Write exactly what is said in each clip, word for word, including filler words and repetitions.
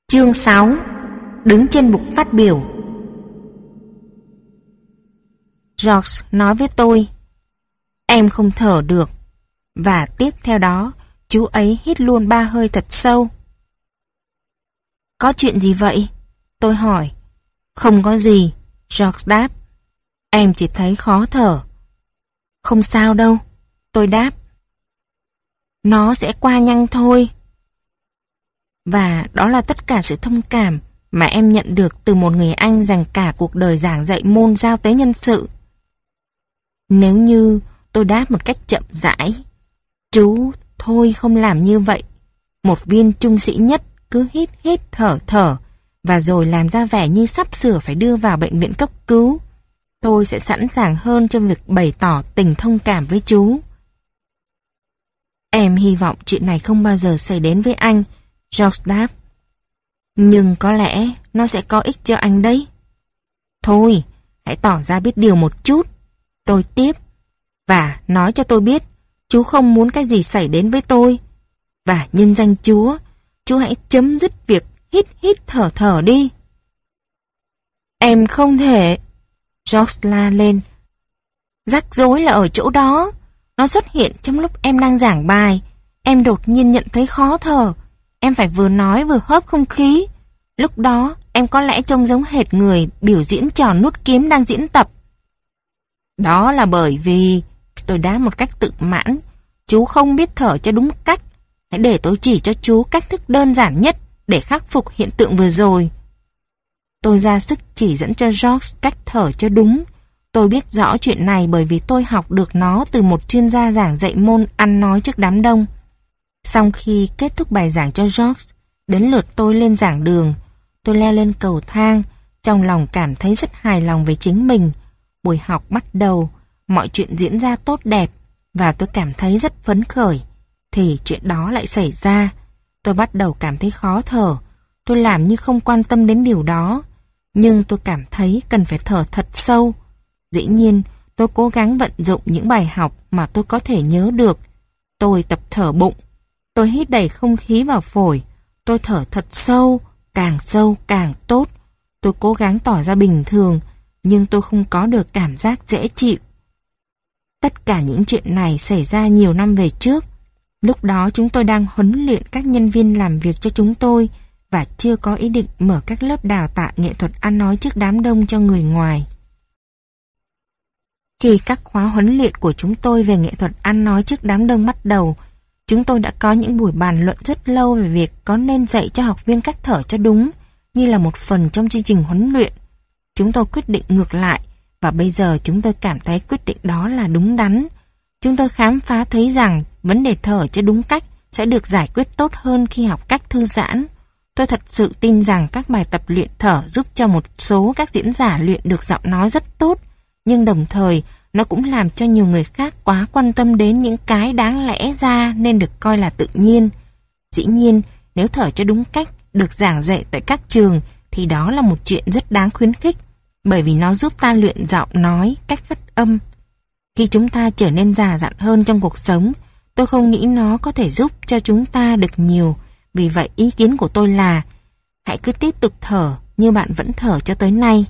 Chương sáu. Đứng trên bục phát biểu. George nói với tôi: "Em không thở được." Và tiếp theo đó, chú ấy hít luôn ba hơi thật sâu. "Có chuyện gì vậy?" Tôi hỏi. "Không có gì," George đáp. "Em chỉ thấy khó thở." "Không sao đâu," tôi đáp. "Nó sẽ qua nhanh thôi." Và đó là tất cả sự thông cảm mà em nhận được từ một người anh dành cả cuộc đời giảng dạy môn giao tế nhân sự. Nếu như tôi đáp một cách chậm rãi: "Chú, thôi không làm như vậy." Một viên trung sĩ nhất cứ hít hít thở thở và rồi làm ra vẻ như sắp sửa phải đưa vào bệnh viện cấp cứu, tôi sẽ sẵn sàng hơn trong việc bày tỏ tình thông cảm với chú. "Em hy vọng chuyện này không bao giờ xảy đến với anh," George đáp. "Nhưng có lẽ nó sẽ có ích cho anh đấy." "Thôi, hãy tỏ ra biết điều một chút," tôi tiếp. "Và nói cho tôi biết chú không muốn cái gì xảy đến với tôi. Và nhân danh Chúa, chú hãy chấm dứt việc hít hít thở thở đi." "Em không thể," George la lên. "Rắc rối là ở chỗ đó. Nó xuất hiện trong lúc em đang giảng bài. Em đột nhiên nhận thấy khó thở. Em phải vừa nói vừa hớp không khí. Lúc đó em có lẽ trông giống hệt người biểu diễn trò nút kiếm đang diễn tập." "Đó là bởi vì," tôi đáp một cách tự mãn, "chú không biết thở cho đúng cách. Hãy để tôi chỉ cho chú cách thức đơn giản nhất để khắc phục hiện tượng vừa rồi." Tôi ra sức chỉ dẫn cho George cách thở cho đúng. Tôi biết rõ chuyện này bởi vì tôi học được nó từ một chuyên gia giảng dạy môn ăn nói trước đám đông. Sau khi kết thúc bài giảng cho George, đến lượt tôi lên giảng đường. Tôi leo lên cầu thang, trong lòng cảm thấy rất hài lòng về chính mình. Buổi học bắt đầu, mọi chuyện diễn ra tốt đẹp và tôi cảm thấy rất phấn khởi. Thì chuyện đó lại xảy ra. Tôi bắt đầu cảm thấy khó thở. Tôi làm như không quan tâm đến điều đó, nhưng tôi cảm thấy cần phải thở thật sâu. Dĩ nhiên, tôi cố gắng vận dụng những bài học mà tôi có thể nhớ được. Tôi tập thở bụng. Tôi hít đầy không khí vào phổi. Tôi thở thật sâu, càng sâu càng tốt. Tôi cố gắng tỏ ra bình thường, nhưng tôi không có được cảm giác dễ chịu. Tất cả những chuyện này xảy ra nhiều năm về trước. Lúc đó chúng tôi đang huấn luyện các nhân viên làm việc cho chúng tôi và chưa có ý định mở các lớp đào tạo nghệ thuật ăn nói trước đám đông cho người ngoài. Khi các khóa huấn luyện của chúng tôi về nghệ thuật ăn nói trước đám đông bắt đầu, chúng tôi đã có những buổi bàn luận rất lâu về việc có nên dạy cho học viên cách thở cho đúng, như là một phần trong chương trình huấn luyện. Chúng tôi quyết định ngược lại, và bây giờ chúng tôi cảm thấy quyết định đó là đúng đắn. Chúng tôi khám phá thấy rằng vấn đề thở cho đúng cách sẽ được giải quyết tốt hơn khi học cách thư giãn. Tôi thật sự tin rằng các bài tập luyện thở giúp cho một số các diễn giả luyện được giọng nói rất tốt, nhưng đồng thời nó cũng làm cho nhiều người khác quá quan tâm đến những cái đáng lẽ ra nên được coi là tự nhiên. Dĩ nhiên, nếu thở cho đúng cách được giảng dạy tại các trường thì đó là một chuyện rất đáng khuyến khích, bởi vì nó giúp ta luyện giọng nói, cách phát âm. Khi chúng ta trở nên già dặn hơn trong cuộc sống, tôi không nghĩ nó có thể giúp cho chúng ta được nhiều. Vì vậy ý kiến của tôi là hãy cứ tiếp tục thở như bạn vẫn thở cho tới nay.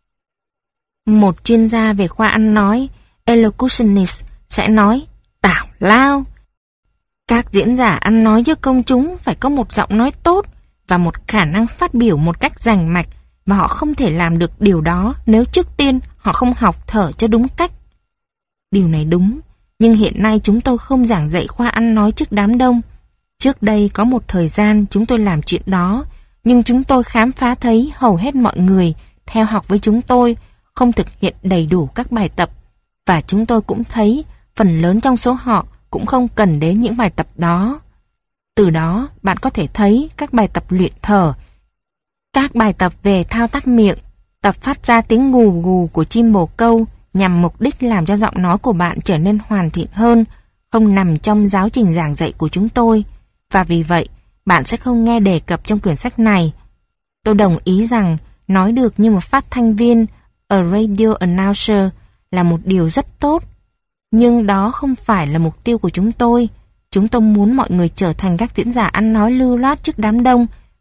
Một chuyên gia về khoa ăn nói, elocutionist, sẽ nói: "Tào lao! Các diễn giả ăn nói trước công chúng phải có một giọng nói tốt và một khả năng phát biểu một cách rành mạch, và họ không thể làm được điều đó nếu trước tiên họ không học thở cho đúng cách." Điều này đúng, nhưng hiện nay chúng tôi không giảng dạy khoa ăn nói trước đám đông. Trước đây có một thời gian chúng tôi làm chuyện đó, nhưng chúng tôi khám phá thấy hầu hết mọi người theo học với chúng tôi không thực hiện đầy đủ các bài tập, và chúng tôi cũng thấy phần lớn trong số họ cũng không cần đến những bài tập đó. Từ đó, bạn có thể thấy các bài tập luyện thở, các bài tập về thao tác miệng, tập phát ra tiếng gù gù của chim bồ câu nhằm mục đích làm cho giọng nói của bạn trở nên hoàn thiện hơn, không nằm trong giáo trình giảng dạy của chúng tôi, và vì vậy, bạn sẽ không nghe đề cập trong quyển sách này. Tôi đồng ý rằng nói được như một phát thanh viên, a radio announcer, là một điều rất tốt. Nhưng đó không phải là mục tiêu của chúng tôi. Chúng tôi muốn mọi người trở thành các diễn giả ăn nói lưu loát trước đám đông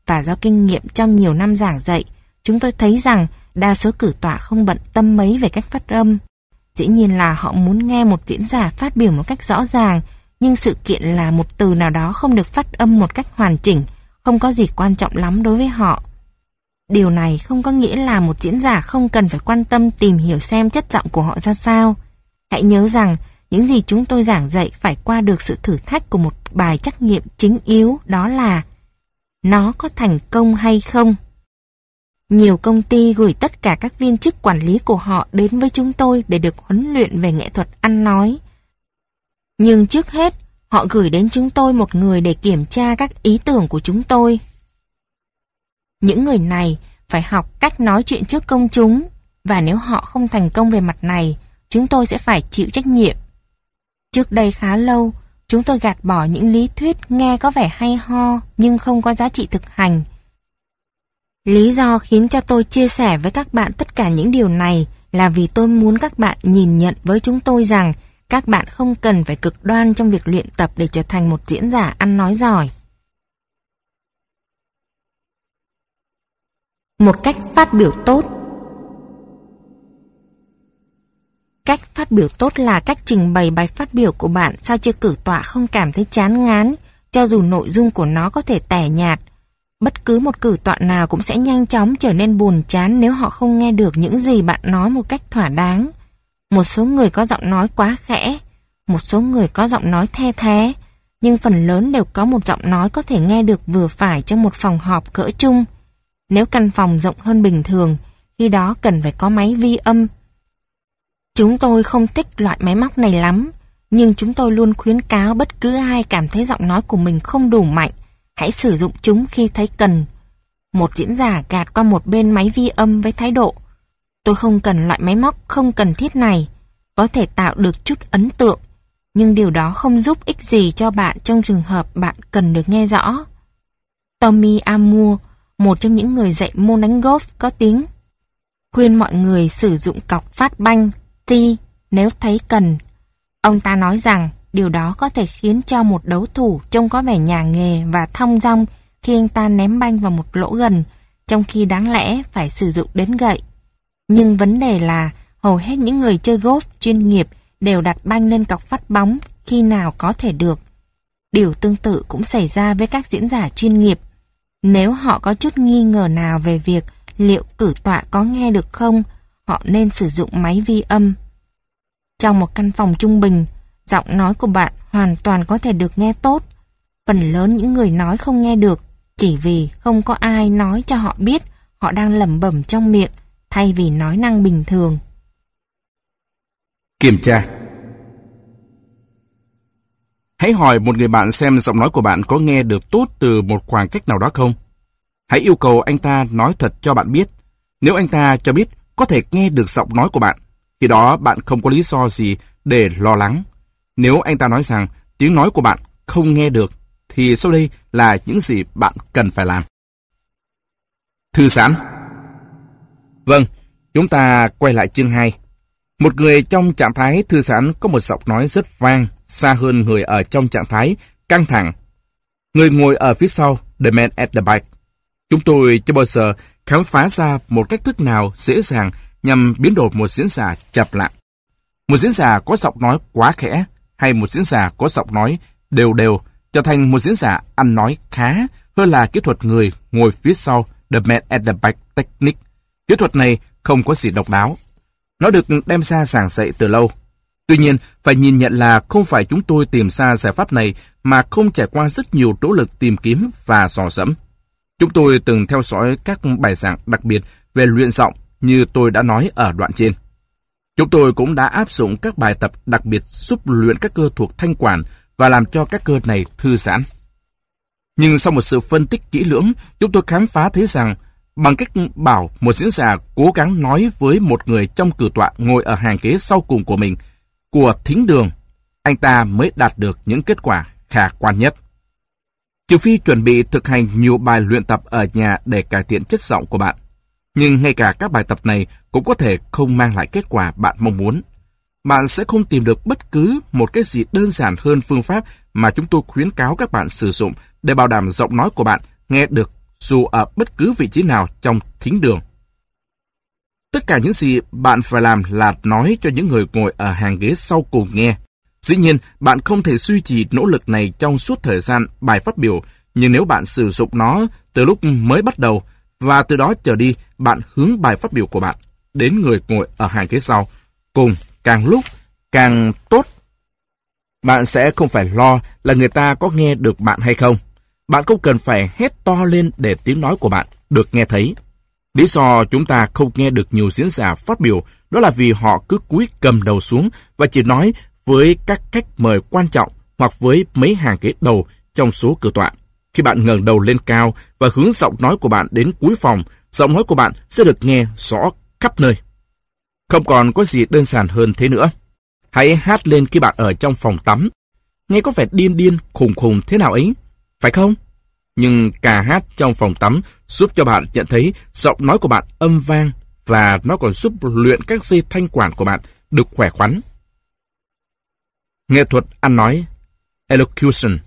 và do kinh nghiệm trong nhiều năm giảng dạy, chúng tôi thấy rằng đa số cử tọa không bận tâm mấy về cách phát âm. Dĩ nhiên là họ muốn nghe một diễn giả phát biểu một cách rõ ràng, nhưng sự kiện là một từ nào đó không được phát âm một cách hoàn chỉnh, không có gì quan trọng lắm đối với họ. Điều này không có nghĩa là một diễn giả không cần phải quan tâm tìm hiểu xem chất giọng của họ ra sao. Hãy nhớ rằng, những gì chúng tôi giảng dạy phải qua được sự thử thách của một bài trắc nghiệm chính yếu, đó là nó có thành công hay không. Nhiều công ty gửi tất cả các viên chức quản lý của họ đến với chúng tôi để được huấn luyện về nghệ thuật ăn nói. Nhưng trước hết, họ gửi đến chúng tôi một người để kiểm tra các ý tưởng của chúng tôi. Những người này phải học cách nói chuyện trước công chúng, và nếu họ không thành công về mặt này, chúng tôi sẽ phải chịu trách nhiệm. Trước đây khá lâu, chúng tôi gạt bỏ những lý thuyết nghe có vẻ hay ho nhưng không có giá trị thực hành. Lý do khiến cho tôi chia sẻ với các bạn tất cả những điều này là vì tôi muốn các bạn nhìn nhận với chúng tôi rằng các bạn không cần phải cực đoan trong việc luyện tập để trở thành một diễn giả ăn nói giỏi. Một cách phát biểu tốt. Cách phát biểu tốt là cách trình bày bài phát biểu của bạn sao cho cử tọa không cảm thấy chán ngán, cho dù nội dung của nó có thể tẻ nhạt. Bất cứ một cử tọa nào cũng sẽ nhanh chóng trở nên buồn chán nếu họ không nghe được những gì bạn nói một cách thỏa đáng. Một số người có giọng nói quá khẽ, một số người có giọng nói the thé, nhưng phần lớn đều có một giọng nói có thể nghe được vừa phải trong một phòng họp cỡ chung. Nếu căn phòng rộng hơn bình thường, khi đó cần phải có máy vi âm. Chúng tôi không thích loại máy móc này lắm, nhưng chúng tôi luôn khuyến cáo bất cứ ai cảm thấy giọng nói của mình không đủ mạnh, hãy sử dụng chúng khi thấy cần. Một diễn giả gạt qua một bên máy vi âm với thái độ: tôi không cần loại máy móc không cần thiết này, có thể tạo được chút ấn tượng, nhưng điều đó không giúp ích gì cho bạn trong trường hợp bạn cần được nghe rõ. Tommy Amoore, một trong những người dạy môn đánh golf có tiếng, khuyên mọi người sử dụng cọc phát banh T nếu thấy cần. Ông ta nói rằng điều đó có thể khiến cho một đấu thủ trông có vẻ nhà nghề và thong dong khi anh ta ném banh vào một lỗ gần, trong khi đáng lẽ phải sử dụng đến gậy. Nhưng vấn đề là hầu hết những người chơi golf chuyên nghiệp đều đặt banh lên cọc phát bóng khi nào có thể được. Điều tương tự cũng xảy ra với các diễn giả chuyên nghiệp. Nếu họ có chút nghi ngờ nào về việc liệu cử tọa có nghe được không, họ nên sử dụng máy vi âm. Trong một căn phòng trung bình, giọng nói của bạn hoàn toàn có thể được nghe tốt. Phần lớn những người nói không nghe được chỉ vì không có ai nói cho họ biết họ đang lẩm bẩm trong miệng thay vì nói năng bình thường. Kiểm tra. Hãy hỏi một người bạn xem giọng nói của bạn có nghe được tốt từ một khoảng cách nào đó không. Hãy yêu cầu anh ta nói thật cho bạn biết. Nếu anh ta cho biết có thể nghe được giọng nói của bạn, khi đó bạn không có lý do gì để lo lắng. Nếu anh ta nói rằng tiếng nói của bạn không nghe được, thì sau đây là những gì bạn cần phải làm. Thư giãn. Vâng, chúng ta quay lại chương hai. Một người trong trạng thái thư giãn có một giọng nói rất vang, xa hơn người ở trong trạng thái căng thẳng. Người ngồi ở phía sau, the man at the back. Chúng tôi chưa bao giờ khám phá ra một cách thức nào dễ dàng nhằm biến đổi một diễn giả chập lặng. Một diễn giả có giọng nói quá khẽ hay một diễn giả có giọng nói đều đều trở thành một diễn giả ăn nói khá hơn là kỹ thuật người ngồi phía sau, the man at the back technique. Kỹ thuật này không có gì độc đáo. Nó được đem ra giảng dạy từ lâu. Tuy nhiên, phải nhìn nhận là không phải chúng tôi tìm ra giải pháp này mà không trải qua rất nhiều nỗ lực tìm kiếm và dò dẫm. Chúng tôi từng theo dõi các bài giảng đặc biệt về luyện giọng như tôi đã nói ở đoạn trên. Chúng tôi cũng đã áp dụng các bài tập đặc biệt giúp luyện các cơ thuộc thanh quản và làm cho các cơ này thư giãn. Nhưng sau một sự phân tích kỹ lưỡng, chúng tôi khám phá thấy rằng bằng cách bảo một diễn giả cố gắng nói với một người trong cử tọa ngồi ở hàng ghế sau cùng của mình, của thính đường, anh ta mới đạt được những kết quả khả quan nhất. Trừ phi chuẩn bị thực hành nhiều bài luyện tập ở nhà để cải thiện chất giọng của bạn. Nhưng ngay cả các bài tập này cũng có thể không mang lại kết quả bạn mong muốn. Bạn sẽ không tìm được bất cứ một cái gì đơn giản hơn phương pháp mà chúng tôi khuyến cáo các bạn sử dụng để bảo đảm giọng nói của bạn nghe được dù ở bất cứ vị trí nào trong thính đường. Tất cả những gì bạn phải làm là nói cho những người ngồi ở hàng ghế sau cùng nghe. Dĩ nhiên, bạn không thể duy trì nỗ lực này trong suốt thời gian bài phát biểu, nhưng nếu bạn sử dụng nó từ lúc mới bắt đầu, và từ đó trở đi, bạn hướng bài phát biểu của bạn đến người ngồi ở hàng ghế sau, cùng càng lúc càng tốt. Bạn sẽ không phải lo là người ta có nghe được bạn hay không. Bạn không cần phải hét to lên để tiếng nói của bạn được nghe thấy. Lý do chúng ta không nghe được nhiều diễn giả phát biểu đó là vì họ cứ cúi cầm đầu xuống và chỉ nói với các khách mời quan trọng hoặc với mấy hàng ghế đầu trong số cửa tọa. Khi bạn ngẩng đầu lên cao và hướng giọng nói của bạn đến cuối phòng, giọng nói của bạn sẽ được nghe rõ khắp nơi. Không còn có gì đơn giản hơn thế nữa. Hãy hát lên khi bạn ở trong phòng tắm. Nghe có vẻ điên điên, khùng khùng thế nào ấy, phải không? Nhưng ca hát trong phòng tắm giúp cho bạn nhận thấy giọng nói của bạn âm vang và nó còn giúp luyện các dây thanh quản của bạn được khỏe khoắn. Nghệ thuật ăn nói, elocution.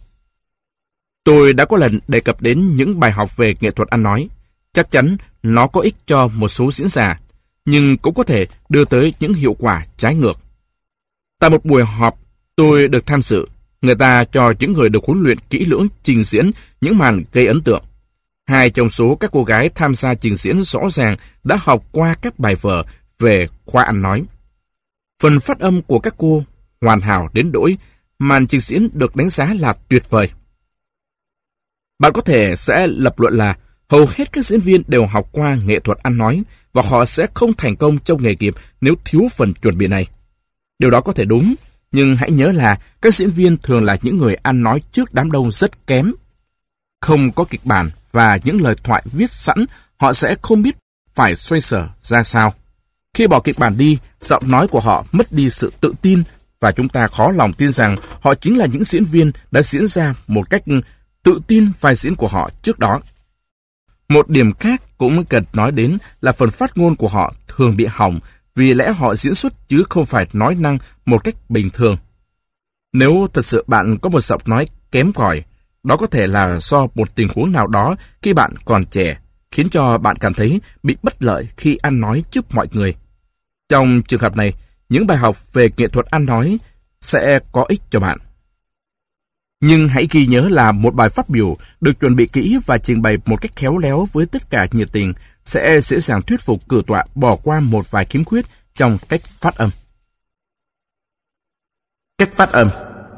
Tôi đã có lần đề cập đến những bài học về nghệ thuật ăn nói. Chắc chắn nó có ích cho một số diễn giả, nhưng cũng có thể đưa tới những hiệu quả trái ngược. Tại một buổi họp tôi được tham dự, người ta cho những người được huấn luyện kỹ lưỡng trình diễn những màn gây ấn tượng. Hai trong số các cô gái tham gia trình diễn rõ ràng đã học qua các bài vở về khoa ăn nói. Phần phát âm của các cô hoàn hảo đến nỗi màn trình diễn được đánh giá là tuyệt vời. Bạn có thể sẽ lập luận là hầu hết các diễn viên đều học qua nghệ thuật ăn nói và họ sẽ không thành công trong nghề nghiệp nếu thiếu phần chuẩn bị này. Điều đó có thể đúng, nhưng hãy nhớ là các diễn viên thường là những người ăn nói trước đám đông rất kém. Không có kịch bản và những lời thoại viết sẵn, họ sẽ không biết phải xoay sở ra sao. Khi bỏ kịch bản đi, giọng nói của họ mất đi sự tự tin và chúng ta khó lòng tin rằng họ chính là những diễn viên đã diễn ra một cách tự tin vai diễn của họ trước đó. Một điểm khác cũng cần nói đến là phần phát ngôn của họ thường bị hỏng vì lẽ họ diễn xuất chứ không phải nói năng một cách bình thường. Nếu thật sự bạn có một giọng nói kém cỏi, đó có thể là do một tình huống nào đó khi bạn còn trẻ, khiến cho bạn cảm thấy bị bất lợi khi ăn nói trước mọi người. Trong trường hợp này, những bài học về nghệ thuật ăn nói sẽ có ích cho bạn. Nhưng hãy ghi nhớ là một bài phát biểu được chuẩn bị kỹ và trình bày một cách khéo léo với tất cả nhiệt tình sẽ dễ dàng thuyết phục cử tọa bỏ qua một vài khiếm khuyết trong cách phát âm. Cách phát âm.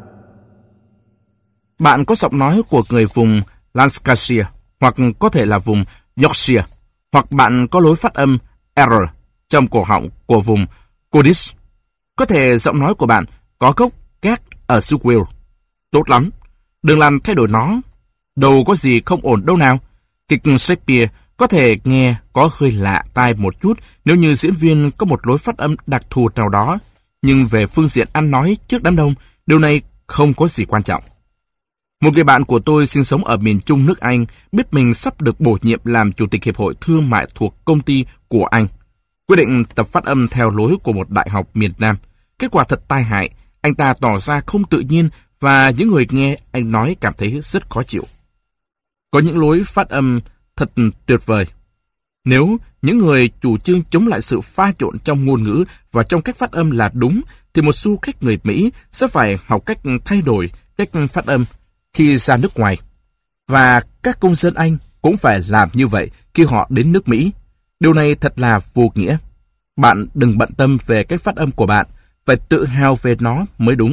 Bạn có giọng nói của người vùng Lancashire hoặc có thể là vùng Yorkshire, hoặc bạn có lối phát âm R trong cổ họng của vùng Cornish. Có thể giọng nói của bạn có gốc gác ở xứ Wales. Tốt lắm, đừng làm thay đổi nó. Đâu có gì không ổn đâu nào. Kịch Shakespeare có thể nghe có hơi lạ tai một chút nếu như diễn viên có một lối phát âm đặc thù nào đó, nhưng về phương diện ăn nói trước đám đông, điều này không có gì quan trọng. Một người bạn của tôi sinh sống ở miền Trung nước Anh biết mình sắp được bổ nhiệm làm chủ tịch hiệp hội thương mại thuộc công ty của anh. Quyết định tập phát âm theo lối của một đại học miền Nam. Kết quả thật tai hại, anh ta tỏ ra không tự nhiên và những người nghe anh nói cảm thấy rất khó chịu. Có những lối phát âm thật tuyệt vời. Nếu những người chủ trương chống lại sự pha trộn trong ngôn ngữ và trong cách phát âm là đúng, thì một du khách người Mỹ sẽ phải học cách thay đổi cách phát âm khi ra nước ngoài. Và các công dân Anh cũng phải làm như vậy khi họ đến nước Mỹ. Điều này thật là vô nghĩa. Bạn đừng bận tâm về cách phát âm của bạn, phải tự hào về nó mới đúng.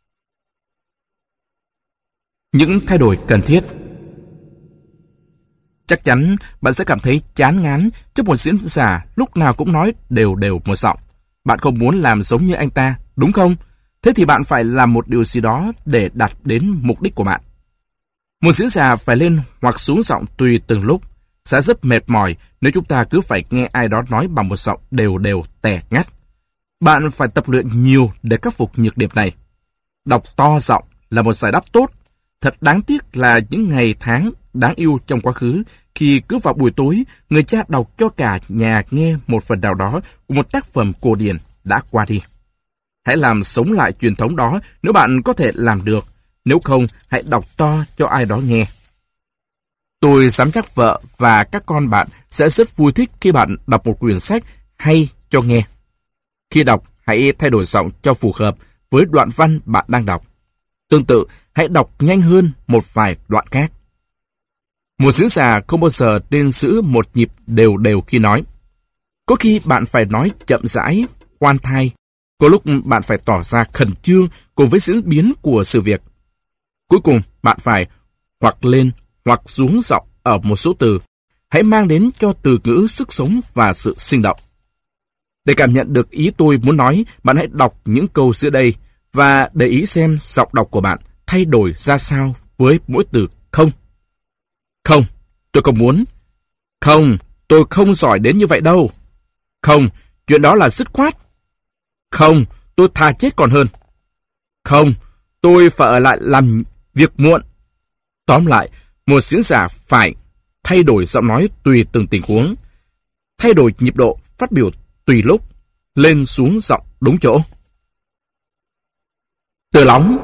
Những thay đổi cần thiết. Chắc chắn bạn sẽ cảm thấy chán ngán trước một diễn giả lúc nào cũng nói đều đều một giọng. Bạn không muốn làm giống như anh ta, đúng không? Thế thì bạn phải làm một điều gì đó để đạt đến mục đích của bạn. Một diễn giả phải lên hoặc xuống giọng tùy từng lúc. Sẽ rất mệt mỏi nếu chúng ta cứ phải nghe ai đó nói bằng một giọng đều đều tẻ ngắt. Bạn phải tập luyện nhiều để khắc phục nhược điểm này. Đọc to giọng là một giải đáp tốt. Thật đáng tiếc là những ngày tháng đáng yêu trong quá khứ, khi cứ vào buổi tối, người cha đọc cho cả nhà nghe một phần nào đó của một tác phẩm cổ điển đã qua đi. Hãy làm sống lại truyền thống đó nếu bạn có thể làm được. Nếu không, hãy đọc to cho ai đó nghe. Tôi dám chắc vợ và các con bạn sẽ rất vui thích khi bạn đọc một quyển sách hay cho nghe. Khi đọc, hãy thay đổi giọng cho phù hợp với đoạn văn bạn đang đọc. Tương tự, hãy đọc nhanh hơn một vài đoạn khác. Một diễn giả không bao giờ nên giữ một nhịp đều đều khi nói. Có khi bạn phải nói chậm rãi, khoan thai. Có lúc bạn phải tỏ ra khẩn trương cùng với diễn biến của sự việc. Cuối cùng, bạn phải hoặc lên hoặc xuống giọng ở một số từ. Hãy mang đến cho từ ngữ sức sống và sự sinh động. Để cảm nhận được ý tôi muốn nói, bạn hãy đọc những câu dưới đây và để ý xem giọng đọc của bạn thay đổi ra sao với mỗi từ không. Không, tôi không muốn. Không, tôi không giỏi đến như vậy đâu. Không, chuyện đó là dứt khoát. Không, tôi thà chết còn hơn. Không, tôi phải ở lại làm việc muộn. Tóm lại, một diễn giả phải thay đổi giọng nói tùy từng tình huống, thay đổi nhịp độ phát biểu tùy lúc, lên xuống giọng đúng chỗ. Từ lóng.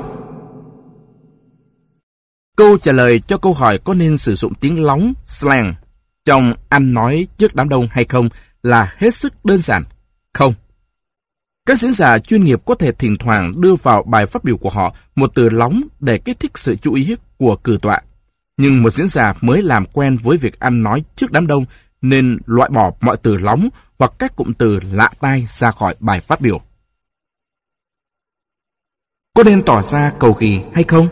Câu trả lời cho câu hỏi có nên sử dụng tiếng lóng, slang, trong ăn nói trước đám đông hay không là hết sức đơn giản. Không. Các diễn giả chuyên nghiệp có thể thỉnh thoảng đưa vào bài phát biểu của họ một từ lóng để kích thích sự chú ý của cử tọa. Nhưng một diễn giả mới làm quen với việc ăn nói trước đám đông nên loại bỏ mọi từ lóng hoặc các cụm từ lạ tai ra khỏi bài phát biểu. Có nên tỏ ra cầu kỳ hay không?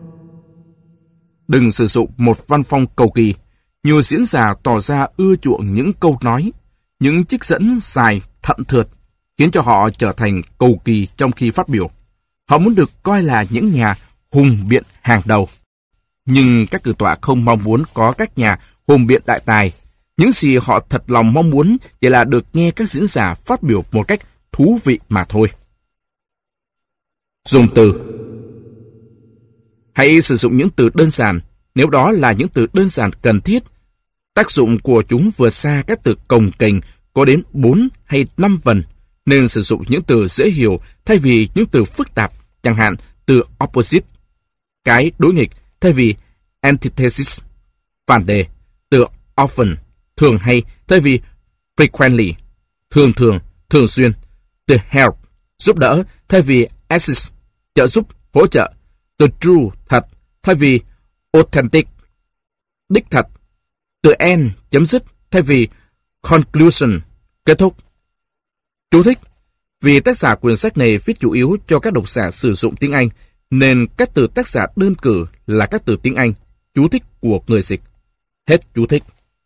Đừng sử dụng một văn phong cầu kỳ. Nhiều diễn giả tỏ ra ưa chuộng những câu nói, những trích dẫn dài thận thượt, khiến cho họ trở thành cầu kỳ trong khi phát biểu. Họ muốn được coi là những nhà hùng biện hàng đầu. Nhưng các cử tọa không mong muốn có các nhà hùng biện đại tài. Những gì họ thật lòng mong muốn chỉ là được nghe các diễn giả phát biểu một cách thú vị mà thôi. Dùng từ. Hãy sử dụng những từ đơn giản, nếu đó là những từ đơn giản cần thiết. Tác dụng của chúng vượt xa các từ cồng kềnh có đến bốn hay năm vần, nên sử dụng những từ dễ hiểu thay vì những từ phức tạp, chẳng hạn từ opposite, cái đối nghịch, thay vì antithesis, phản đề, từ often, thường hay, thay vì frequently, thường thường, thường xuyên, từ help, giúp đỡ, thay vì assist, trợ giúp, hỗ trợ, từ true, thật, thay vì authentic, đích thật, từ end, chấm dứt, thay vì conclusion, kết thúc. Chú thích: vì tác giả quyển sách này viết chủ yếu cho các độc giả sử dụng tiếng Anh, nên các từ tác giả đơn cử là các từ tiếng Anh, chú thích của người dịch. Hết chú thích.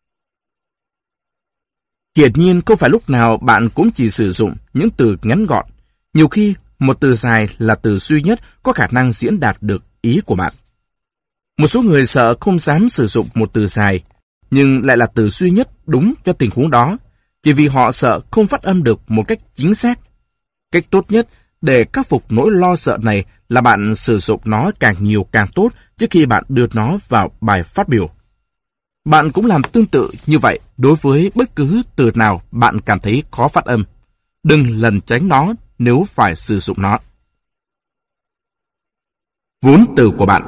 Hiển nhiên không phải lúc nào bạn cũng chỉ sử dụng những từ ngắn gọn. Nhiều khi, một từ dài là từ duy nhất có khả năng diễn đạt được ý của bạn. Một số người sợ không dám sử dụng một từ dài, nhưng lại là từ duy nhất đúng cho tình huống đó, chỉ vì họ sợ không phát âm được một cách chính xác. Cách tốt nhất để khắc phục nỗi lo sợ này là bạn sử dụng nó càng nhiều càng tốt trước khi bạn đưa nó vào bài phát biểu. Bạn cũng làm tương tự như vậy đối với bất cứ từ nào bạn cảm thấy khó phát âm. Đừng lẩn tránh nó nếu phải sử dụng nó. Vốn từ của bạn.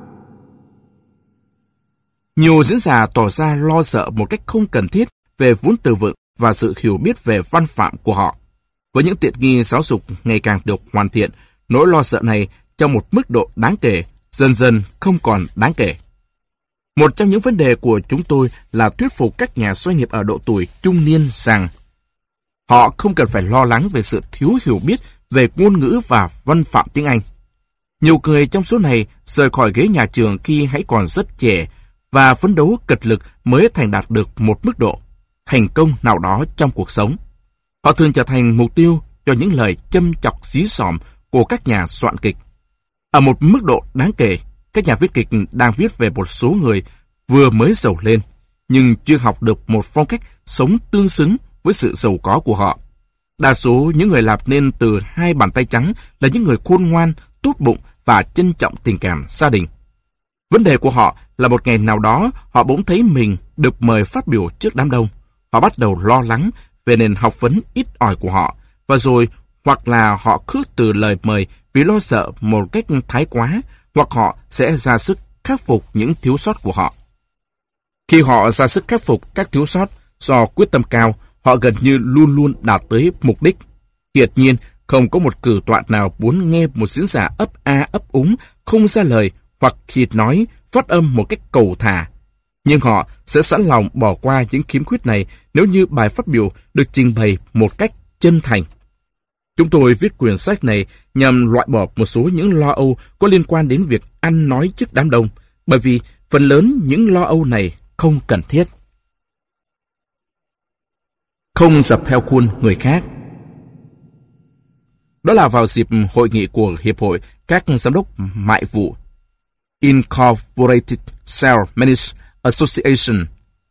Nhiều diễn giả tỏ ra lo sợ một cách không cần thiết về vốn từ vựng và sự hiểu biết về văn phạm của họ. Với những tiện nghi giáo dục ngày càng được hoàn thiện, nỗi lo sợ này trong một mức độ đáng kể, dần dần không còn đáng kể. Một trong những vấn đề của chúng tôi là thuyết phục các nhà doanh nghiệp ở độ tuổi trung niên rằng họ không cần phải lo lắng về sự thiếu hiểu biết về ngôn ngữ và văn phạm tiếng Anh. Nhiều người trong số này rời khỏi ghế nhà trường khi hãy còn rất trẻ và phấn đấu cật lực mới thành đạt được một mức độ thành công nào đó trong cuộc sống. Họ thường trở thành mục tiêu cho những lời châm chọc xí xỏm của các nhà soạn kịch. Ở một mức độ đáng kể, các nhà viết kịch đang viết về một số người vừa mới giàu lên, nhưng chưa học được một phong cách sống tương xứng với sự giàu có của họ. Đa số những người làm nên từ hai bàn tay trắng là những người khôn ngoan, tốt bụng và trân trọng tình cảm gia đình. Vấn đề của họ là một ngày nào đó họ bỗng thấy mình được mời phát biểu trước đám đông. Họ bắt đầu lo lắng về nền học vấn ít ỏi của họ, và rồi hoặc là họ khước từ lời mời vì lo sợ một cách thái quá, hoặc họ sẽ ra sức khắc phục những thiếu sót của họ. Khi họ ra sức khắc phục các thiếu sót do quyết tâm cao, họ gần như luôn luôn đạt tới mục đích. Hiển nhiên, không có một cử tọa nào muốn nghe một diễn giả ấp a ấp úng, không ra lời, hoặc khi nói, phát âm một cách cầu thả. Nhưng họ sẽ sẵn lòng bỏ qua những khiếm khuyết này nếu như bài phát biểu được trình bày một cách chân thành. Chúng tôi viết quyển sách này nhằm loại bỏ một số những lo âu có liên quan đến việc ăn nói trước đám đông, bởi vì phần lớn những lo âu này không cần thiết. Không dập theo khuôn người khác. Đó là vào dịp hội nghị của Hiệp hội các giám đốc mại vụ Incorporated Sales Managers Association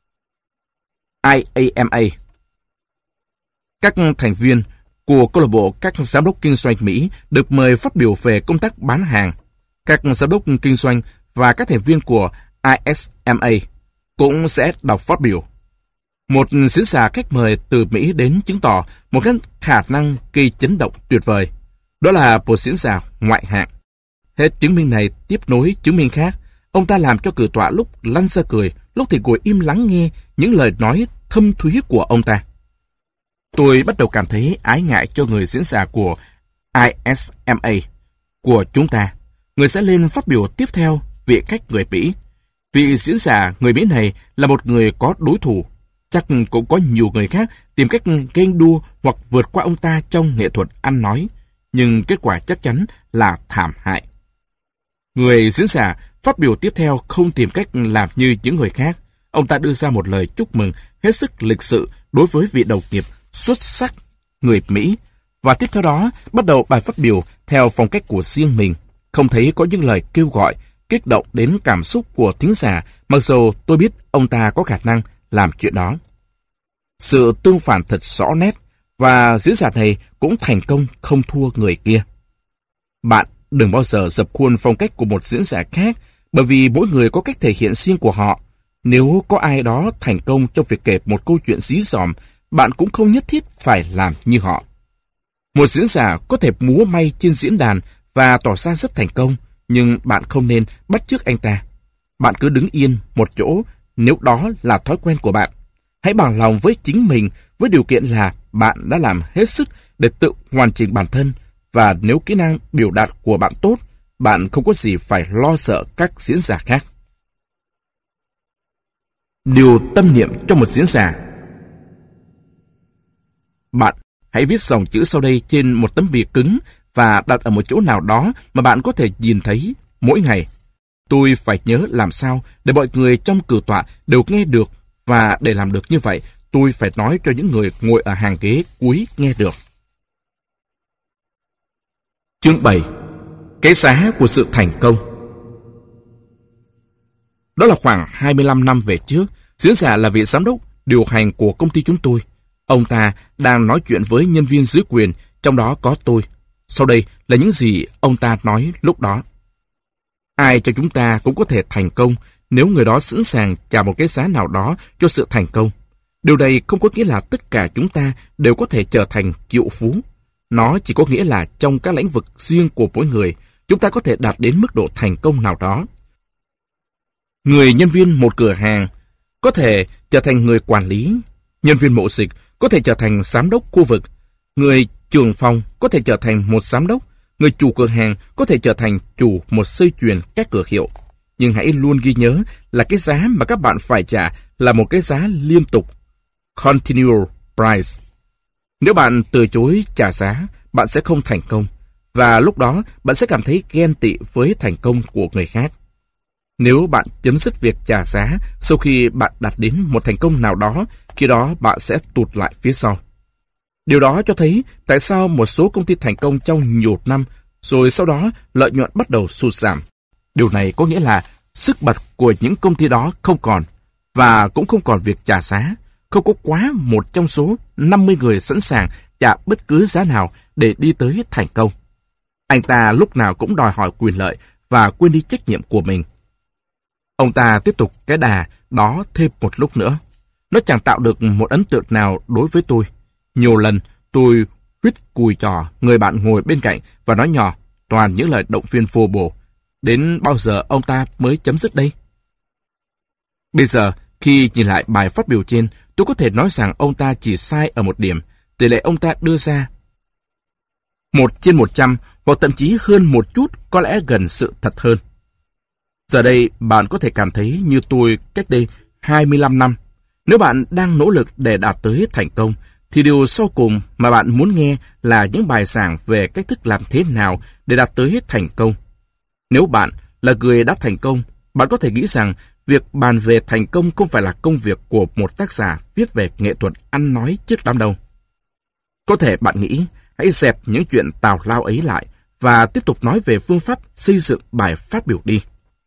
I A M A. Các thành viên của câu lạc bộ các giám đốc kinh doanh Mỹ được mời phát biểu về công tác bán hàng. Các giám đốc kinh doanh và các thành viên của I S M A cũng sẽ đọc phát biểu. Một diễn giả khách mời từ Mỹ đến chứng tỏ một cái khả năng gây chấn động tuyệt vời. Đó là một diễn giả ngoại hạng. Hết chứng minh này tiếp nối chứng minh khác. Ông ta làm cho cử tọa lúc lăn ra cười, lúc thì ngồi im lắng nghe những lời nói thâm thúy của ông ta. Tôi bắt đầu cảm thấy ái ngại cho người diễn giả của I S M A của chúng ta. Người sẽ lên phát biểu tiếp theo, vị khách người Mỹ. Vị diễn giả người Mỹ này là một người có đối thủ. Chắc cũng có nhiều người khác tìm cách ghen đua hoặc vượt qua ông ta trong nghệ thuật ăn nói, nhưng kết quả chắc chắn là thảm hại. Người diễn giả phát biểu tiếp theo không tìm cách làm như những người khác. Ông ta đưa ra một lời chúc mừng hết sức lịch sự đối với vị đồng nghiệp xuất sắc người Mỹ, và tiếp theo đó bắt đầu bài phát biểu theo phong cách của riêng mình. Không thấy có những lời kêu gọi, kích động đến cảm xúc của thính giả, mặc dù tôi biết ông ta có khả năng làm chuyện đó. Sự tương phản thật rõ nét, và diễn giả này cũng thành công không thua người kia. Bạn đừng bao giờ dập khuôn phong cách của một diễn giả khác, bởi vì mỗi người có cách thể hiện riêng của họ. Nếu có ai đó thành công trong việc kể một câu chuyện dí dỏm, bạn cũng không nhất thiết phải làm như họ. Một diễn giả có thể múa may trên diễn đàn và tỏ ra rất thành công, nhưng bạn không nên bắt chước anh ta. Bạn cứ đứng yên một chỗ nếu đó là thói quen của bạn. Hãy bằng lòng với chính mình với điều kiện là bạn đã làm hết sức để tự hoàn chỉnh bản thân, và nếu kỹ năng biểu đạt của bạn tốt, bạn không có gì phải lo sợ các diễn giả khác. Điều tâm niệm cho một diễn giả. Bạn hãy viết dòng chữ sau đây trên một tấm bìa cứng và đặt ở một chỗ nào đó mà bạn có thể nhìn thấy mỗi ngày. Tôi phải nhớ làm sao để mọi người trong cử tọa đều nghe được, và để làm được như vậy, tôi phải nói cho những người ngồi ở hàng ghế cuối nghe được. Chương bảy. Cái giá của sự thành công. Đó là khoảng hai mươi lăm năm về trước, diễn giả là vị giám đốc điều hành của công ty chúng tôi. Ông ta đang nói chuyện với nhân viên dưới quyền, trong đó có tôi. Sau đây là những gì ông ta nói lúc đó. Ai cho chúng ta cũng có thể thành công nếu người đó sẵn sàng trả một cái giá nào đó cho sự thành công. Điều này không có nghĩa là tất cả chúng ta đều có thể trở thành triệu phú. Nó chỉ có nghĩa là trong các lĩnh vực riêng của mỗi người, chúng ta có thể đạt đến mức độ thành công nào đó. Người nhân viên một cửa hàng có thể trở thành người quản lý, nhân viên mậu dịch có thể trở thành giám đốc khu vực, người trưởng phòng có thể trở thành một giám đốc, người chủ cửa hàng có thể trở thành chủ một dây chuyền các cửa hiệu. Nhưng hãy luôn ghi nhớ là cái giá mà các bạn phải trả là một cái giá liên tục, continual price. Nếu bạn từ chối trả giá, bạn sẽ không thành công, và lúc đó bạn sẽ cảm thấy ghen tị với thành công của người khác. Nếu bạn chấm dứt việc trả giá sau khi bạn đạt đến một thành công nào đó, khi đó bạn sẽ tụt lại phía sau. Điều đó cho thấy tại sao một số công ty thành công trong nhiều năm, rồi sau đó lợi nhuận bắt đầu sụt giảm. Điều này có nghĩa là sức bật của những công ty đó không còn, và cũng không còn việc trả giá. Không có quá một trong số năm mươi người sẵn sàng trả bất cứ giá nào để đi tới thành công. Anh ta lúc nào cũng đòi hỏi quyền lợi và quên đi trách nhiệm của mình. Ông ta tiếp tục cái đà đó thêm một lúc nữa. Nó chẳng tạo được một ấn tượng nào đối với tôi. Nhiều lần tôi huýt cùi trò người bạn ngồi bên cạnh và nói nhỏ toàn những lời động viên vô bổ. Đến bao giờ ông ta mới chấm dứt đây? Bây giờ, Khi nhìn lại bài phát biểu trên, tôi có thể nói rằng ông ta chỉ sai ở một điểm, tỷ lệ ông ta đưa ra một trên một trăm, hoặc thậm chí hơn một chút, có lẽ gần sự thật hơn. Giờ đây, bạn có thể cảm thấy như tôi cách đây hai mươi lăm năm. Nếu bạn đang nỗ lực để đạt tới thành công, thì điều sau cùng mà bạn muốn nghe là những bài giảng về cách thức làm thế nào để đạt tới thành công. Nếu bạn là người đã thành công, bạn có thể nghĩ rằng việc bàn về thành công không phải là công việc của một tác giả viết về nghệ thuật ăn nói trước đám đông. Có thể bạn nghĩ, hãy dẹp những chuyện tào lao ấy lại và tiếp tục nói về phương pháp xây dựng bài phát biểu đi.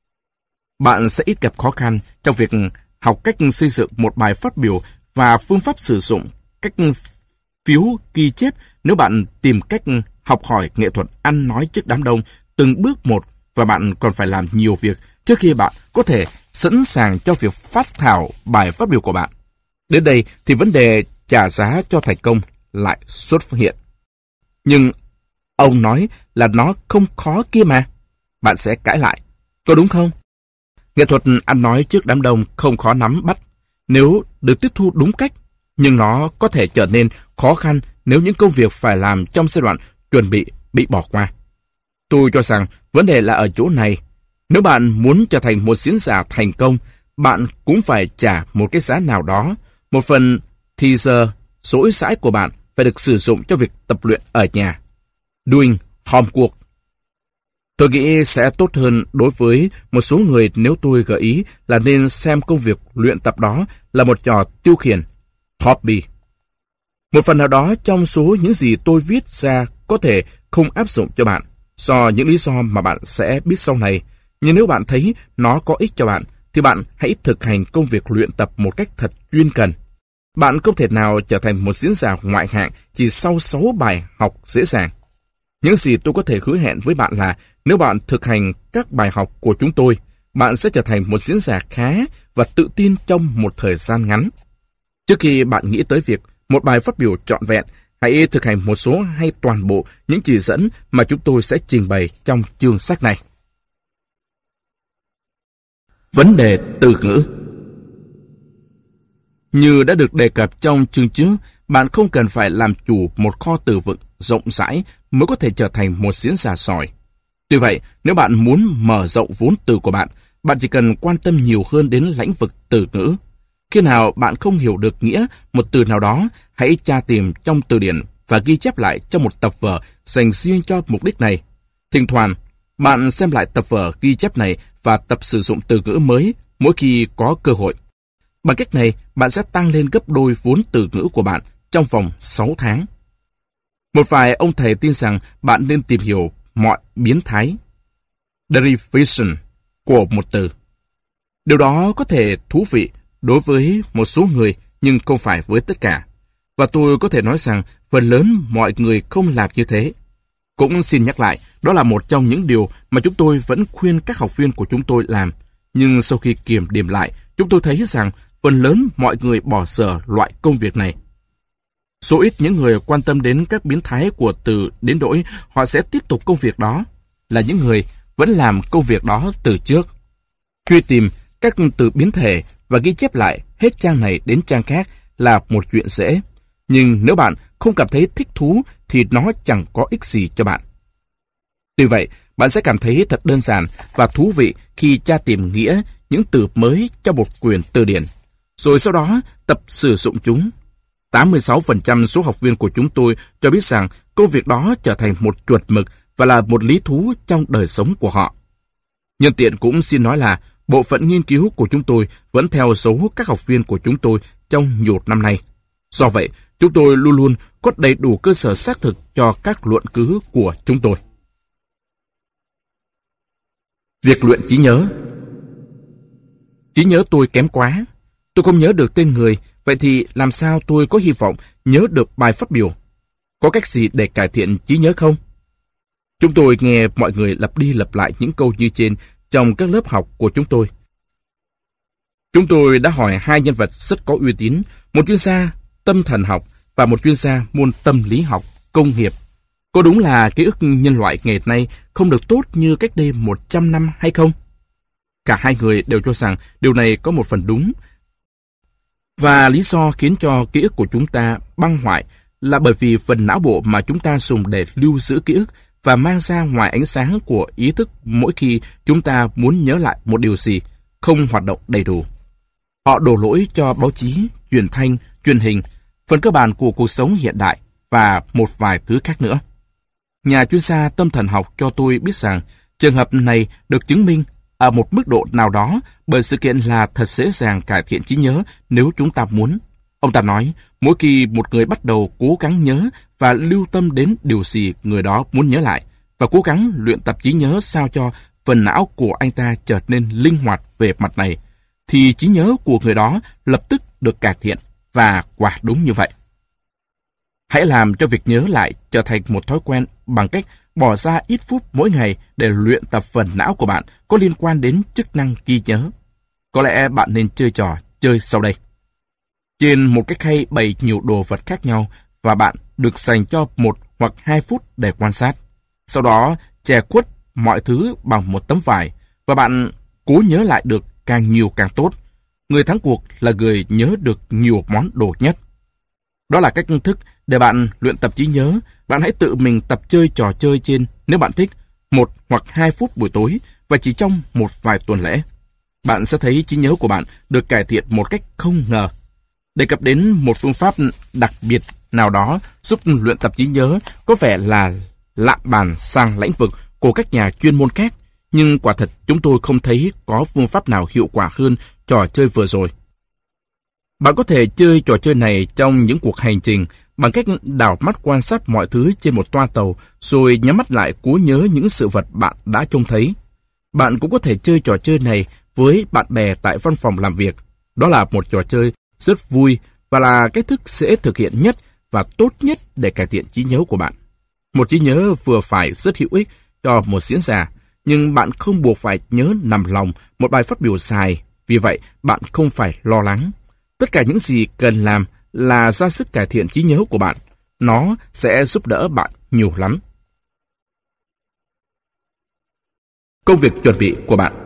Bạn sẽ ít gặp khó khăn trong việc học cách xây dựng một bài phát biểu và phương pháp sử dụng cách phiếu ghi chép nếu bạn tìm cách học hỏi nghệ thuật ăn nói trước đám đông từng bước một, và bạn còn phải làm nhiều việc trước khi bạn có thể sẵn sàng cho việc phát thảo bài phát biểu của bạn. Đến đây thì vấn đề trả giá cho thành công lại xuất hiện. Nhưng ông nói là nó không khó kia mà. Bạn sẽ cãi lại, có đúng không? Nghệ thuật ăn nói trước đám đông không khó nắm bắt nếu được tiếp thu đúng cách, nhưng nó có thể trở nên khó khăn nếu những công việc phải làm trong giai đoạn chuẩn bị bị bỏ qua. Tôi cho rằng vấn đề là ở chỗ này. Nếu bạn muốn trở thành một diễn giả thành công, bạn cũng phải trả một cái giá nào đó. Một phần thì giờ rỗi rãi của bạn phải được sử dụng cho việc tập luyện ở nhà. Doing homework. Tôi nghĩ sẽ tốt hơn đối với một số người nếu tôi gợi ý là nên xem công việc luyện tập đó là một trò tiêu khiển, hobby. Một phần nào đó trong số những gì tôi viết ra có thể không áp dụng cho bạn, do những lý do mà bạn sẽ biết sau này. Nhưng nếu bạn thấy nó có ích cho bạn, thì bạn hãy thực hành công việc luyện tập một cách thật chuyên cần. Bạn không thể nào trở thành một diễn giả ngoại hạng chỉ sau sáu bài học dễ dàng. Những gì tôi có thể hứa hẹn với bạn là nếu bạn thực hành các bài học của chúng tôi, bạn sẽ trở thành một diễn giả khá và tự tin trong một thời gian ngắn. Trước khi bạn nghĩ tới việc một bài phát biểu trọn vẹn, hãy thực hành một số hay toàn bộ những chỉ dẫn mà chúng tôi sẽ trình bày trong chương sách này. Vấn đề từ ngữ. Như đã được đề cập trong chương trước, bạn không cần phải làm chủ một kho từ vựng rộng rãi mới có thể trở thành một diễn giả giỏi. Tuy vậy, nếu bạn muốn mở rộng vốn từ của bạn, bạn chỉ cần quan tâm nhiều hơn đến lĩnh vực từ ngữ. Khi nào bạn không hiểu được nghĩa một từ nào đó, hãy tra tìm trong từ điển và ghi chép lại trong một tập vở dành riêng cho mục đích này. Thỉnh thoảng, bạn xem lại tập vở ghi chép này và tập sử dụng từ ngữ mới mỗi khi có cơ hội. Bằng cách này, bạn sẽ tăng lên gấp đôi vốn từ ngữ của bạn trong vòng sáu tháng. Một vài ông thầy tin rằng bạn nên tìm hiểu mọi biến thái, derivation, của một từ. Điều đó có thể thú vị đối với một số người, nhưng không phải với tất cả. Và tôi có thể nói rằng phần lớn mọi người không làm như thế. Cũng xin nhắc lại, đó là một trong những điều mà chúng tôi vẫn khuyên các học viên của chúng tôi làm. Nhưng sau khi kiểm điểm lại, chúng tôi thấy rằng phần lớn mọi người bỏ dở loại công việc này. Số ít những người quan tâm đến các biến thái của từ đến nỗi họ sẽ tiếp tục công việc đó là những người vẫn làm công việc đó từ trước. Truy tìm các từ biến thể và ghi chép lại hết trang này đến trang khác là một chuyện dễ. Nhưng nếu bạn không cảm thấy thích thú thì nó chẳng có ích gì cho bạn. Tuy vậy, bạn sẽ cảm thấy thật đơn giản và thú vị khi tra tìm nghĩa những từ mới trong một quyển từ điển, rồi sau đó tập sử dụng chúng. tám mươi sáu phần trăm số học viên của chúng tôi cho biết rằng công việc đó trở thành một chuẩn mực và là một lý thú trong đời sống của họ. Nhân tiện cũng xin nói là bộ phận nghiên cứu của chúng tôi vẫn theo dấu các học viên của chúng tôi trong nhiều năm nay. Do vậy, chúng tôi luôn luôn có đầy đủ cơ sở xác thực cho các luận cứ của chúng tôi. Việc luyện trí nhớ. Trí nhớ tôi kém quá. Tôi không nhớ được tên người, vậy thì làm sao tôi có hy vọng nhớ được bài phát biểu? Có cách gì để cải thiện trí nhớ không? Chúng tôi nghe mọi người lặp đi lặp lại những câu như trên trong các lớp học của chúng tôi. Chúng tôi đã hỏi hai nhân vật rất có uy tín, một chuyên gia tâm thần học và một chuyên gia môn tâm lý học công nghiệp. Có đúng là ký ức nhân loại ngày nay không được tốt như cách đây một trăm năm hay không? Cả hai người đều cho rằng điều này có một phần đúng. Và lý do khiến cho ký ức của chúng ta băng hoại là bởi vì phần não bộ mà chúng ta dùng để lưu giữ ký ức và mang ra ngoài ánh sáng của ý thức mỗi khi chúng ta muốn nhớ lại một điều gì không hoạt động đầy đủ. Họ đổ lỗi cho báo chí, truyền thanh, truyền hình, phần cơ bản của cuộc sống hiện đại và một vài thứ khác nữa. Nhà chuyên gia tâm thần học cho tôi biết rằng trường hợp này được chứng minh ở một mức độ nào đó bởi sự kiện là thật dễ dàng cải thiện trí nhớ nếu chúng ta muốn. Ông ta nói, mỗi khi một người bắt đầu cố gắng nhớ và lưu tâm đến điều gì người đó muốn nhớ lại, và cố gắng luyện tập trí nhớ sao cho phần não của anh ta trở nên linh hoạt về mặt này, thì trí nhớ của người đó lập tức được cải thiện, và quả đúng như vậy. Hãy làm cho việc nhớ lại trở thành một thói quen bằng cách bỏ ra ít phút mỗi ngày để luyện tập phần não của bạn có liên quan đến chức năng ghi nhớ. Có lẽ bạn nên chơi trò chơi sau đây. Trên một cái khay bày nhiều đồ vật khác nhau và bạn được dành cho một hoặc hai phút để quan sát. Sau đó che khuất mọi thứ bằng một tấm vải và bạn cố nhớ lại được càng nhiều càng tốt. Người thắng cuộc là người nhớ được nhiều món đồ nhất. Đó là cách thức để bạn luyện tập trí nhớ. Bạn hãy tự mình tập chơi trò chơi trên nếu bạn thích, một hoặc hai phút buổi tối và chỉ trong một vài tuần lễ. Bạn sẽ thấy trí nhớ của bạn được cải thiện một cách không ngờ. Đề cập đến một phương pháp đặc biệt nào đó giúp luyện tập trí nhớ có vẻ là lạ bàn sang lĩnh vực của các nhà chuyên môn khác, nhưng quả thật chúng tôi không thấy có phương pháp nào hiệu quả hơn trò chơi vừa rồi. Bạn có thể chơi trò chơi này trong những cuộc hành trình bằng cách đảo mắt quan sát mọi thứ trên một toa tàu rồi nhắm mắt lại cố nhớ những sự vật bạn đã trông thấy. Bạn cũng có thể chơi trò chơi này với bạn bè tại văn phòng làm việc. Đó là một trò chơi rất vui và là cách thức dễ thực hiện nhất và tốt nhất để cải thiện trí nhớ của bạn. Một trí nhớ vừa phải rất hữu ích cho một diễn giả, nhưng bạn không buộc phải nhớ nằm lòng một bài phát biểu dài, vì vậy bạn không phải lo lắng. Tất cả những gì cần làm là ra sức cải thiện trí nhớ của bạn. Nó sẽ giúp đỡ bạn nhiều lắm. Công việc chuẩn bị của bạn.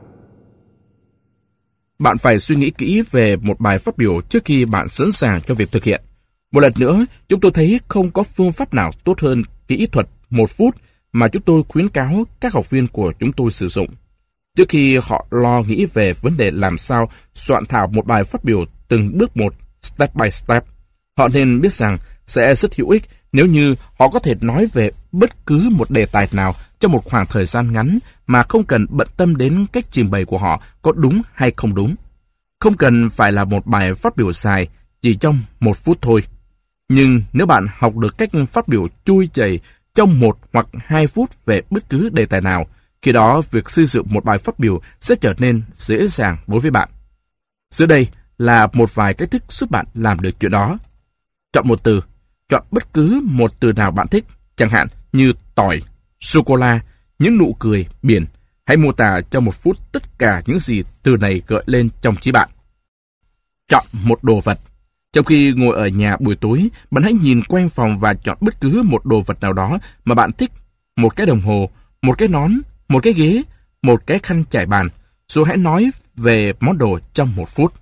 Bạn phải suy nghĩ kỹ về một bài phát biểu trước khi bạn sẵn sàng cho việc thực hiện. Một lần nữa, chúng tôi thấy không có phương pháp nào tốt hơn kỹ thuật một phút mà chúng tôi khuyến cáo các học viên của chúng tôi sử dụng. Trước khi họ lo nghĩ về vấn đề làm sao soạn thảo một bài phát biểu từng bước một, step by step, họ nên biết rằng sẽ rất hữu ích nếu như họ có thể nói về bất cứ một đề tài nào trong một khoảng thời gian ngắn mà không cần bận tâm đến cách trình bày của họ có đúng hay không đúng. Không cần phải là một bài phát biểu dài chỉ trong một phút thôi. Nhưng nếu bạn học được cách phát biểu trôi chảy trong một hoặc hai phút về bất cứ đề tài nào, khi đó việc xây dựng một bài phát biểu sẽ trở nên dễ dàng đối với bạn. Dưới đây là một vài cách thức giúp bạn làm được chuyện đó. Chọn một từ. Chọn bất cứ một từ nào bạn thích, chẳng hạn như tỏi, sô-cô-la, những nụ cười, biển. Hãy mô tả trong một phút tất cả những gì từ này gợi lên trong trí bạn. Chọn một đồ vật. Trong khi ngồi ở nhà buổi tối, bạn hãy nhìn quanh phòng và chọn bất cứ một đồ vật nào đó mà bạn thích. Một cái đồng hồ, một cái nón, một cái ghế, một cái khăn trải bàn, rồi hãy nói về món đồ trong một phút.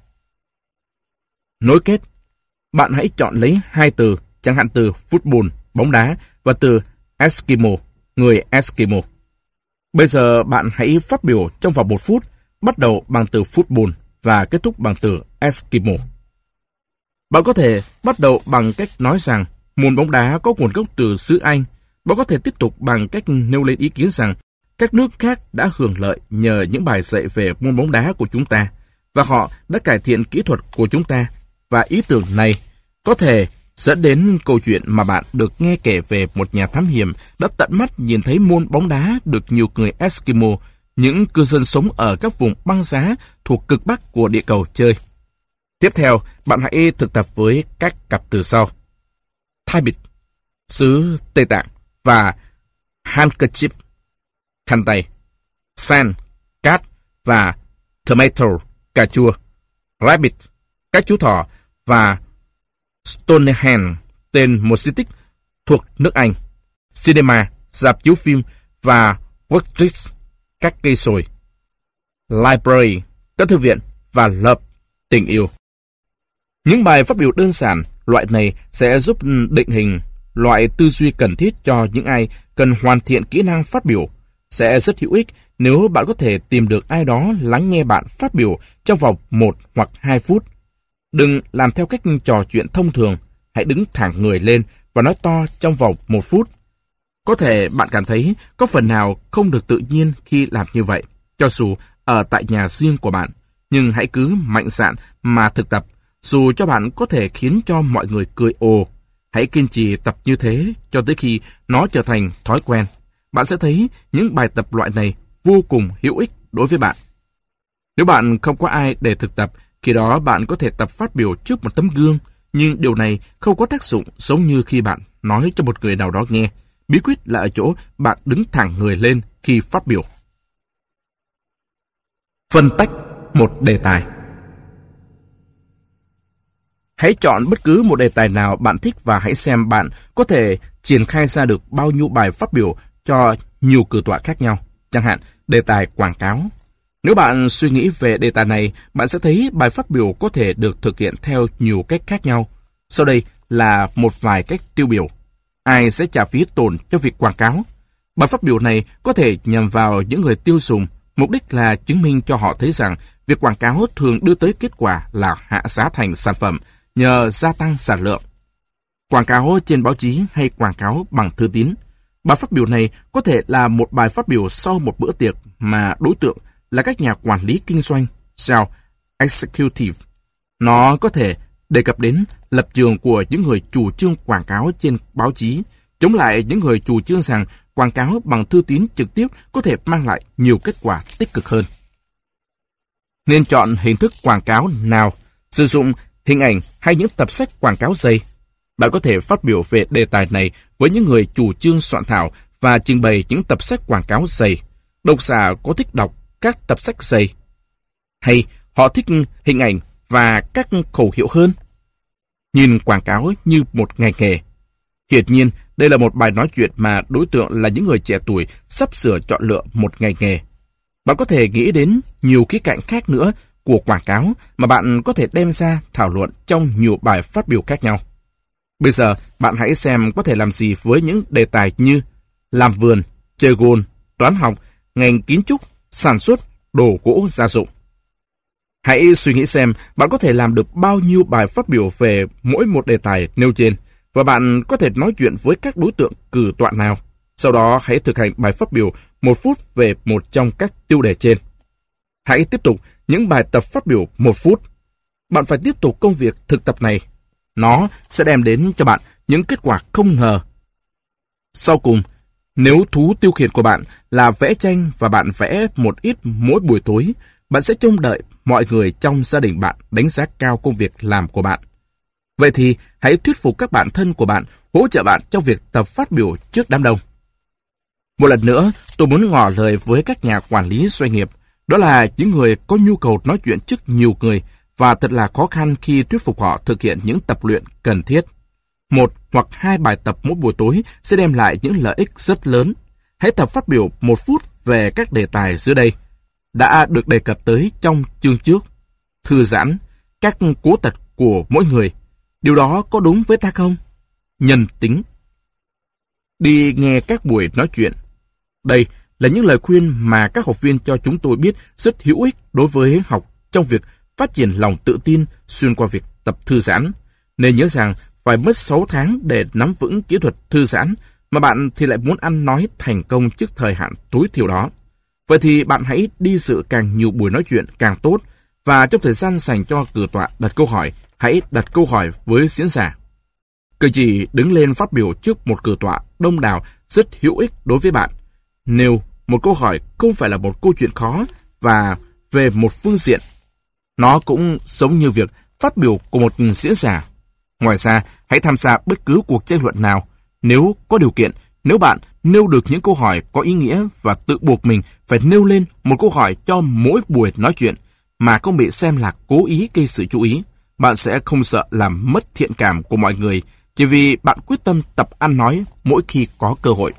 Nối kết. Bạn hãy chọn lấy hai từ, chẳng hạn từ football, bóng đá, và từ Eskimo, người Eskimo. Bây giờ bạn hãy phát biểu trong vòng một phút, bắt đầu bằng từ football và kết thúc bằng từ Eskimo. Bạn có thể bắt đầu bằng cách nói rằng môn bóng đá có nguồn gốc từ xứ Anh. Bạn có thể tiếp tục bằng cách nêu lên ý kiến rằng các nước khác đã hưởng lợi nhờ những bài dạy về môn bóng đá của chúng ta, và họ đã cải thiện kỹ thuật của chúng ta. Và ý tưởng này có thể dẫn đến câu chuyện mà bạn được nghe kể về một nhà thám hiểm đã tận mắt nhìn thấy môn bóng đá được nhiều người Eskimo, những cư dân sống ở các vùng băng giá thuộc cực Bắc của địa cầu chơi. Tiếp theo, bạn hãy thực tập với các cặp từ sau: Tibet, xứ Tây Tạng, và handkerchief, khăn tay; sand, cát, và tomato, cà chua; rabbit, các chú thỏ, và Stonehenge, tên một di tích thuộc nước Anh; cinema, rạp chiếu phim, và worktress, các cây sồi; library, các thư viện, và love, tình yêu. Những bài phát biểu đơn giản loại này sẽ giúp định hình loại tư duy cần thiết cho những ai cần hoàn thiện kỹ năng phát biểu. Sẽ rất hữu ích nếu bạn có thể tìm được ai đó lắng nghe bạn phát biểu trong vòng một hoặc hai phút. Đừng làm theo cách trò chuyện thông thường. Hãy đứng thẳng người lên và nói to trong vòng một phút. Có thể bạn cảm thấy có phần nào không được tự nhiên khi làm như vậy, cho dù ở tại nhà riêng của bạn. Nhưng hãy cứ mạnh dạn mà thực tập, dù cho bạn có thể khiến cho mọi người cười ồ. Hãy kiên trì tập như thế cho tới khi nó trở thành thói quen. Bạn sẽ thấy những bài tập loại này vô cùng hữu ích đối với bạn. Nếu bạn không có ai để thực tập, khi đó bạn có thể tập phát biểu trước một tấm gương, nhưng điều này không có tác dụng giống như khi bạn nói cho một người nào đó nghe. Bí quyết là ở chỗ bạn đứng thẳng người lên khi phát biểu. Phân tách một đề tài. Hãy chọn bất cứ một đề tài nào bạn thích và hãy xem bạn có thể triển khai ra được bao nhiêu bài phát biểu cho nhiều cử tọa khác nhau. Chẳng hạn, đề tài quảng cáo. Nếu bạn suy nghĩ về đề tài này, bạn sẽ thấy bài phát biểu có thể được thực hiện theo nhiều cách khác nhau. Sau đây là một vài cách tiêu biểu. Ai sẽ trả phí tổn cho việc quảng cáo? Bài phát biểu này có thể nhằm vào những người tiêu dùng, mục đích là chứng minh cho họ thấy rằng việc quảng cáo thường đưa tới kết quả là hạ giá thành sản phẩm nhờ gia tăng sản lượng. Quảng cáo trên báo chí hay quảng cáo bằng thư tín. Bài phát biểu này có thể là một bài phát biểu sau một bữa tiệc mà đối tượng là các nhà quản lý kinh doanh, sales executive. Nó có thể đề cập đến lập trường của những người chủ trương quảng cáo trên báo chí, chống lại những người chủ trương rằng quảng cáo bằng thư tín trực tiếp có thể mang lại nhiều kết quả tích cực hơn. Nên chọn hình thức quảng cáo nào, sử dụng hình ảnh hay những tập sách quảng cáo dày. Bạn có thể phát biểu về đề tài này với những người chủ trương soạn thảo và trình bày những tập sách quảng cáo dày. Độc giả có thích đọc các tập sách dày? Hay họ thích hình ảnh và các khẩu hiệu hơn? Nhìn quảng cáo như một ngành nghề. Hiển nhiên, đây là một bài nói chuyện mà đối tượng là những người trẻ tuổi sắp sửa chọn lựa một ngành nghề. Bạn có thể nghĩ đến nhiều khía cạnh khác nữa của quảng cáo mà bạn có thể đem ra thảo luận trong nhiều bài phát biểu khác nhau. Bây giờ, bạn hãy xem có thể làm gì với những đề tài như làm vườn, chơi golf, toán học, ngành kiến trúc, sản xuất, đồ gỗ gia dụng. Hãy suy nghĩ xem bạn có thể làm được bao nhiêu bài phát biểu về mỗi một đề tài nêu trên, và bạn có thể nói chuyện với các đối tượng cử tọa nào. Sau đó hãy thực hành bài phát biểu một phút về một trong các tiêu đề trên. Hãy tiếp tục những bài tập phát biểu một phút. Bạn phải tiếp tục công việc thực tập này. Nó sẽ đem đến cho bạn những kết quả không ngờ. Sau cùng, nếu thú tiêu khiển của bạn là vẽ tranh và bạn vẽ một ít mỗi buổi tối, bạn sẽ trông đợi mọi người trong gia đình bạn đánh giá cao công việc làm của bạn. Vậy thì hãy thuyết phục các bạn thân của bạn hỗ trợ bạn trong việc tập phát biểu trước đám đông. Một lần nữa, tôi muốn ngỏ lời với các nhà quản lý doanh nghiệp, đó là những người có nhu cầu nói chuyện trước nhiều người và thật là khó khăn khi thuyết phục họ thực hiện những tập luyện cần thiết. Một hoặc hai bài tập mỗi buổi tối sẽ đem lại những lợi ích rất lớn. Hãy tập phát biểu một phút về các đề tài dưới đây đã được đề cập tới trong chương trước. Thư giãn, các cố tật của mỗi người. Điều đó có đúng với ta không? Nhân tính. Đi nghe các buổi nói chuyện. Đây là những lời khuyên mà các học viên cho chúng tôi biết rất hữu ích đối với học trong việc phát triển lòng tự tin xuyên qua việc tập thư giãn. Nên nhớ rằng phải mất sáu tháng để nắm vững kỹ thuật thư giãn, mà bạn thì lại muốn ăn nói thành công trước thời hạn tối thiểu đó. Vậy thì bạn hãy đi dự càng nhiều buổi nói chuyện càng tốt, và trong thời gian dành cho cử tọa đặt câu hỏi, hãy đặt câu hỏi với diễn giả. Cử chỉ đứng lên phát biểu trước một cử tọa đông đảo rất hữu ích đối với bạn. Nêu một câu hỏi không phải là một câu chuyện khó và về một phương diện. Nó cũng giống như việc phát biểu của một diễn giả. Ngoài ra, hãy tham gia bất cứ cuộc tranh luận nào. Nếu có điều kiện, nếu bạn nêu được những câu hỏi có ý nghĩa và tự buộc mình phải nêu lên một câu hỏi cho mỗi buổi nói chuyện mà không bị xem là cố ý gây sự chú ý, bạn sẽ không sợ làm mất thiện cảm của mọi người chỉ vì bạn quyết tâm tập ăn nói mỗi khi có cơ hội.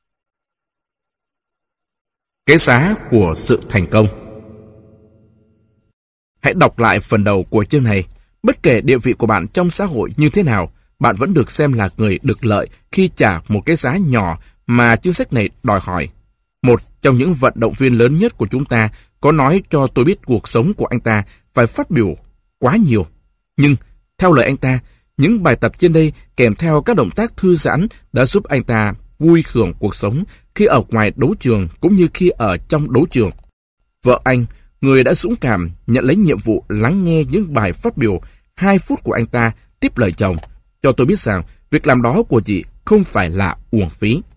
Cái giá của sự thành công. Hãy đọc lại phần đầu của chương này. Bất kể địa vị của bạn trong xã hội như thế nào, bạn vẫn được xem là người được lợi khi trả một cái giá nhỏ mà chính sách này đòi hỏi. Một trong những vận động viên lớn nhất của chúng ta có nói cho tôi biết cuộc sống của anh ta phải phát biểu quá nhiều. Nhưng, theo lời anh ta, những bài tập trên đây kèm theo các động tác thư giãn đã giúp anh ta vui hưởng cuộc sống khi ở ngoài đấu trường cũng như khi ở trong đấu trường. Vợ anh, người đã dũng cảm nhận lấy nhiệm vụ lắng nghe những bài phát biểu hai phút của anh ta tiếp lời chồng, cho tôi biết rằng việc làm đó của chị không phải là uổng phí.